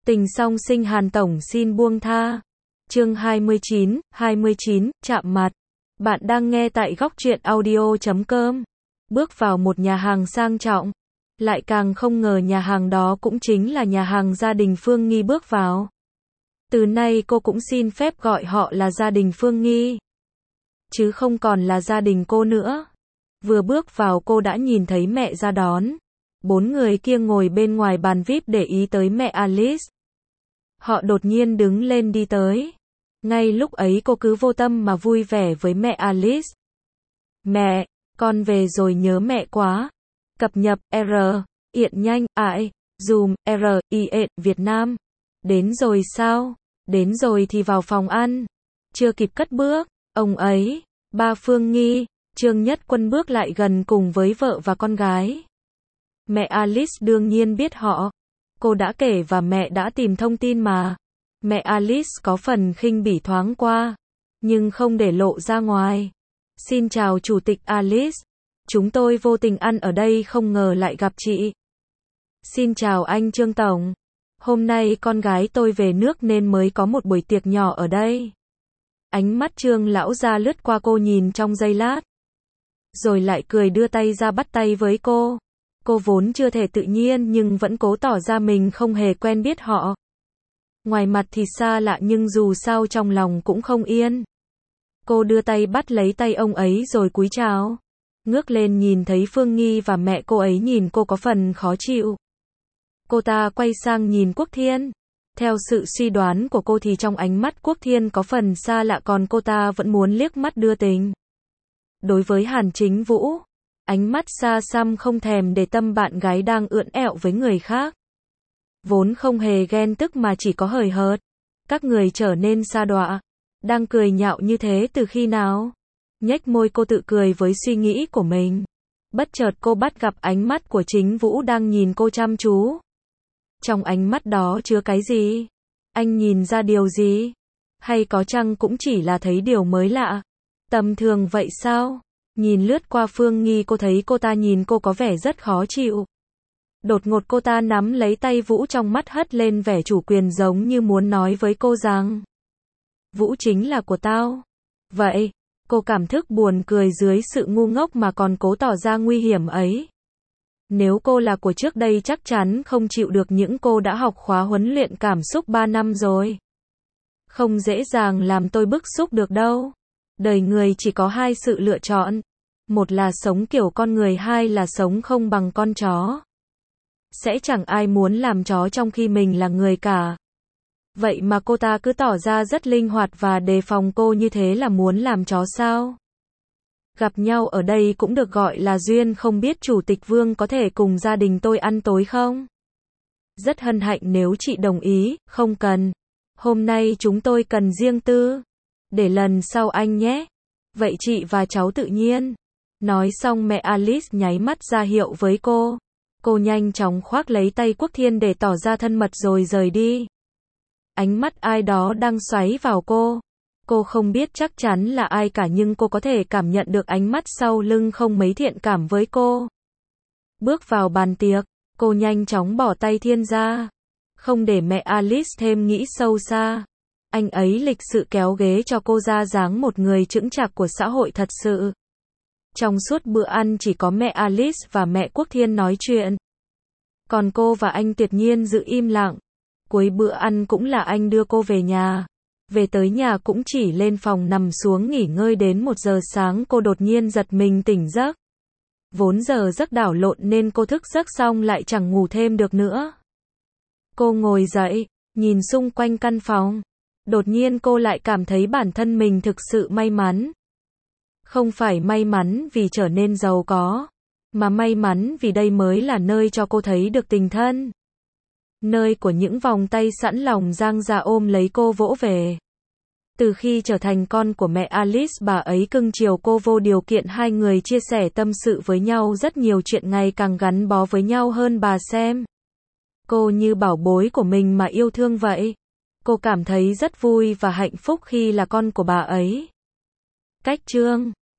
Tình song sinh Hàn Tổng xin buông tha. Chương 29, chạm mặt. Bạn đang nghe tại góc truyện audio.com. Bước vào một nhà hàng sang trọng. Lại càng không ngờ nhà hàng đó cũng chính là nhà hàng gia đình Phương Nghi bước vào. Từ nay cô cũng xin phép gọi họ là gia đình Phương Nghi. Chứ không còn là gia đình cô nữa. Vừa bước vào cô đã nhìn thấy mẹ ra đón. 4 người kia ngồi bên ngoài bàn VIP để ý tới mẹ Alice. Họ đột nhiên đứng lên đi tới. Ngay lúc ấy cô cứ vô tâm mà vui vẻ với mẹ Alice. Mẹ, con về rồi nhớ mẹ quá. Cập nhật R, hiện nhanh, I, Zoom, R, I, E, Việt Nam. Đến rồi sao? Đến rồi thì vào phòng ăn. Chưa kịp cất bước, ông ấy, ba Phương Nghi, Trương Nhất Quân bước lại gần cùng với vợ và con gái. Mẹ Alice đương nhiên biết họ. Cô đã kể và mẹ đã tìm thông tin mà. Mẹ Alice có phần khinh bỉ thoáng qua, nhưng không để lộ ra ngoài. Xin chào Chủ tịch Alice. Chúng tôi vô tình ăn ở đây không ngờ lại gặp chị. Xin chào anh Trương Tổng. Hôm nay con gái tôi về nước nên mới có một buổi tiệc nhỏ ở đây. Ánh mắt Trương lão gia lướt qua cô nhìn trong giây lát. Rồi lại cười đưa tay ra bắt tay với cô. Cô vốn chưa thể tự nhiên nhưng vẫn cố tỏ ra mình không hề quen biết họ. Ngoài mặt thì xa lạ nhưng dù sao trong lòng cũng không yên. Cô đưa tay bắt lấy tay ông ấy rồi cúi chào. Ngước lên nhìn thấy Phương Nghi và mẹ cô ấy nhìn cô có phần khó chịu. Cô ta quay sang nhìn Quốc Thiên. Theo sự suy đoán của cô thì trong ánh mắt Quốc Thiên có phần xa lạ còn cô ta vẫn muốn liếc mắt đưa tình. Đối với Hàn Chính Vũ, ánh mắt xa xăm không thèm để tâm bạn gái đang ưỡn ẹo với người khác. Vốn không hề ghen tức mà chỉ có hời hợt. Các người trở nên sa đọa. Đang cười nhạo như thế từ khi nào? Nhếch môi cô tự cười với suy nghĩ của mình. Bất chợt cô bắt gặp ánh mắt của Chính Vũ đang nhìn cô chăm chú. Trong ánh mắt đó chứa cái gì? Anh nhìn ra điều gì? Hay có chăng cũng chỉ là thấy điều mới lạ? Tầm thường vậy sao? Nhìn lướt qua Phương Nghi cô thấy cô ta nhìn cô có vẻ rất khó chịu. Đột ngột cô ta nắm lấy tay Vũ trong mắt hất lên vẻ chủ quyền giống như muốn nói với cô rằng Vũ chính là của tao. Vậy, cô cảm thức buồn cười dưới sự ngu ngốc mà còn cố tỏ ra nguy hiểm ấy. Nếu cô là của trước đây chắc chắn không chịu được những cô đã học khóa huấn luyện cảm xúc 3 năm rồi. Không dễ dàng làm tôi bức xúc được đâu. Đời người chỉ có 2 sự lựa chọn. Một là sống kiểu con người, 2 là sống không bằng con chó. Sẽ chẳng ai muốn làm chó trong khi mình là người cả. Vậy mà cô ta cứ tỏ ra rất linh hoạt và đề phòng cô như thế là muốn làm chó sao? Gặp nhau ở đây cũng được gọi là duyên, không biết Chủ tịch Vương có thể cùng gia đình tôi ăn tối không? Rất hân hạnh nếu chị đồng ý, không cần. Hôm nay chúng tôi cần riêng tư. Để lần sau anh nhé. Vậy chị và cháu tự nhiên. Nói xong mẹ Alice nháy mắt ra hiệu với cô. Cô nhanh chóng khoác lấy tay Quốc Thiên để tỏ ra thân mật rồi rời đi. Ánh mắt ai đó đang xoáy vào cô. Cô không biết chắc chắn là ai cả nhưng cô có thể cảm nhận được ánh mắt sau lưng không mấy thiện cảm với cô. Bước vào bàn tiệc, cô nhanh chóng bỏ tay Thiên ra. Không để mẹ Alice thêm nghĩ sâu xa. Anh ấy lịch sự kéo ghế cho cô ra dáng một người chững chạc của xã hội thật sự. Trong suốt bữa ăn chỉ có mẹ Alice và mẹ Quốc Thiên nói chuyện. Còn cô và anh tuyệt nhiên giữ im lặng. Cuối bữa ăn cũng là anh đưa cô về nhà. Về tới nhà cũng chỉ lên phòng nằm xuống nghỉ ngơi đến 1 giờ sáng cô đột nhiên giật mình tỉnh giấc. Vốn giờ giấc đảo lộn nên cô thức giấc xong lại chẳng ngủ thêm được nữa. Cô ngồi dậy, nhìn xung quanh căn phòng. Đột nhiên cô lại cảm thấy bản thân mình thực sự may mắn. Không phải may mắn vì trở nên giàu có, mà may mắn vì đây mới là nơi cho cô thấy được tình thân. Nơi của những vòng tay sẵn lòng dang ra ôm lấy cô vỗ về. Từ khi trở thành con của mẹ Alice, bà ấy cưng chiều cô vô điều kiện, 2 người chia sẻ tâm sự với nhau rất nhiều chuyện, ngày càng gắn bó với nhau hơn. Bà xem cô như bảo bối của mình mà yêu thương vậy. Cô cảm thấy rất vui và hạnh phúc khi là con của bà ấy. Cách chương